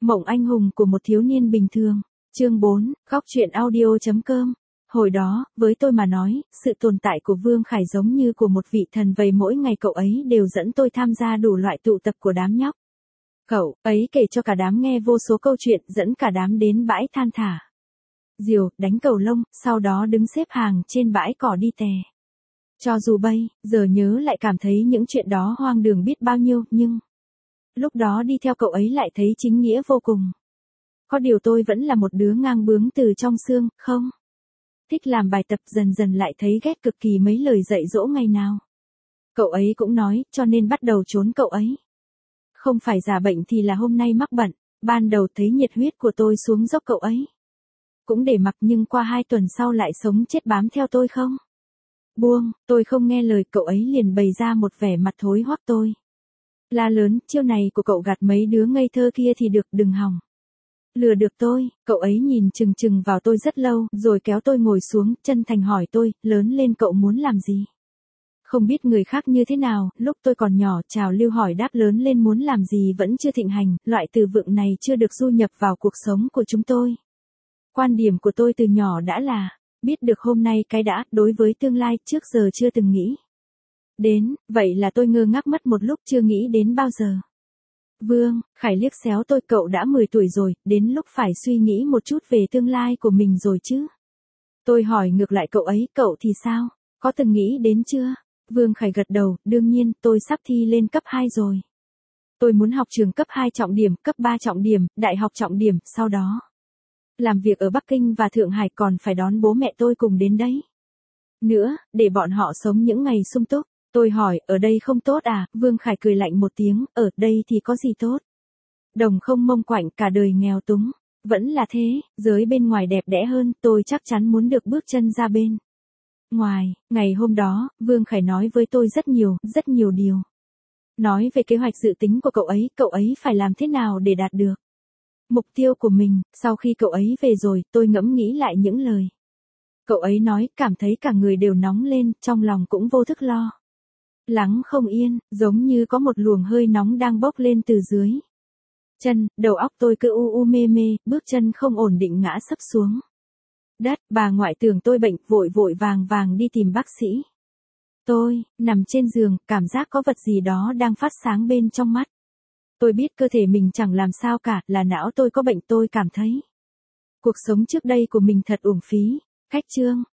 Mộng anh hùng của một thiếu niên bình thường. Chương 4, góc truyện audio.com. Hồi đó, với tôi mà nói, sự tồn tại của Vương Khải giống như của một vị thần vậy, mỗi ngày cậu ấy đều dẫn tôi tham gia đủ loại tụ tập của đám nhóc. Cậu ấy kể cho cả đám nghe vô số câu chuyện, dẫn cả đám đến bãi than thả diều, đánh cầu lông, sau đó đứng xếp hàng trên bãi cỏ đi tè. Cho dù bây giờ nhớ lại cảm thấy những chuyện đó hoang đường biết bao nhiêu, nhưng lúc đó đi theo cậu ấy lại thấy chính nghĩa vô cùng. Có điều tôi vẫn là một đứa ngang bướng từ trong xương, không thích làm bài tập, dần dần lại thấy ghét cực kỳ mấy lời dạy dỗ ngày nào cậu ấy cũng nói, cho nên bắt đầu trốn cậu ấy. Không phải giả bệnh thì là hôm nay mắc bận. Ban đầu thấy nhiệt huyết của tôi xuống dốc cậu ấy cũng để mặc, nhưng qua 2 tuần sau lại sống chết bám theo tôi không buông. Tôi không nghe lời, cậu ấy liền bày ra một vẻ mặt thối hoắc. Tôi la lớn, chiêu này của cậu gạt mấy đứa ngây thơ kia thì được, đừng hòng lừa được tôi. Cậu ấy nhìn chừng chừng vào tôi rất lâu, rồi kéo tôi ngồi xuống, chân thành hỏi tôi, lớn lên cậu muốn làm gì? Không biết người khác như thế nào, lúc tôi còn nhỏ, trào lưu hỏi đáp lớn lên muốn làm gì vẫn chưa thịnh hành, loại từ vựng này chưa được du nhập vào cuộc sống của chúng tôi. Quan điểm của tôi từ nhỏ đã là, biết được hôm nay cái đã, đối với tương lai, trước giờ chưa từng nghĩ đến, vậy là tôi ngơ ngác mất một lúc, chưa nghĩ đến bao giờ. Vương Khải liếc xéo tôi, cậu đã 10 tuổi rồi, đến lúc phải suy nghĩ một chút về tương lai của mình rồi chứ. Tôi hỏi ngược lại cậu ấy, cậu thì sao, có từng nghĩ đến chưa? Vương Khải gật đầu, đương nhiên, tôi sắp thi lên cấp 2 rồi. Tôi muốn học trường cấp 2 trọng điểm, cấp 3 trọng điểm, đại học trọng điểm, sau đó làm việc ở Bắc Kinh và Thượng Hải, còn phải đón bố mẹ tôi cùng đến đấy nữa, để bọn họ sống những ngày sung túc. Tôi hỏi, ở đây không tốt à? Vương Khải cười lạnh một tiếng, ở đây thì có gì tốt? Đồng không mông quạnh, cả đời nghèo túng. Vẫn là thế, giới bên ngoài đẹp đẽ hơn, tôi chắc chắn muốn được bước chân ra bên ngoài. Ngày hôm đó, Vương Khải nói với tôi rất nhiều điều. Nói về kế hoạch dự tính của cậu ấy phải làm thế nào để đạt được mục tiêu của mình. Sau khi cậu ấy về rồi, tôi ngẫm nghĩ lại những lời cậu ấy nói, cảm thấy cả người đều nóng lên, trong lòng cũng vô thức lo lắng không yên, giống như có một luồng hơi nóng đang bốc lên từ dưới chân. Đầu óc tôi cứ u mê mê, bước chân không ổn định ngã sấp xuống đất. Bà ngoại tưởng tôi bệnh, vội vàng đi tìm bác sĩ. Tôi nằm trên giường, cảm giác có vật gì đó đang phát sáng bên trong mắt. Tôi biết cơ thể mình chẳng làm sao cả, là não tôi có bệnh. Tôi cảm thấy cuộc sống trước đây của mình thật uổng phí. Cách chương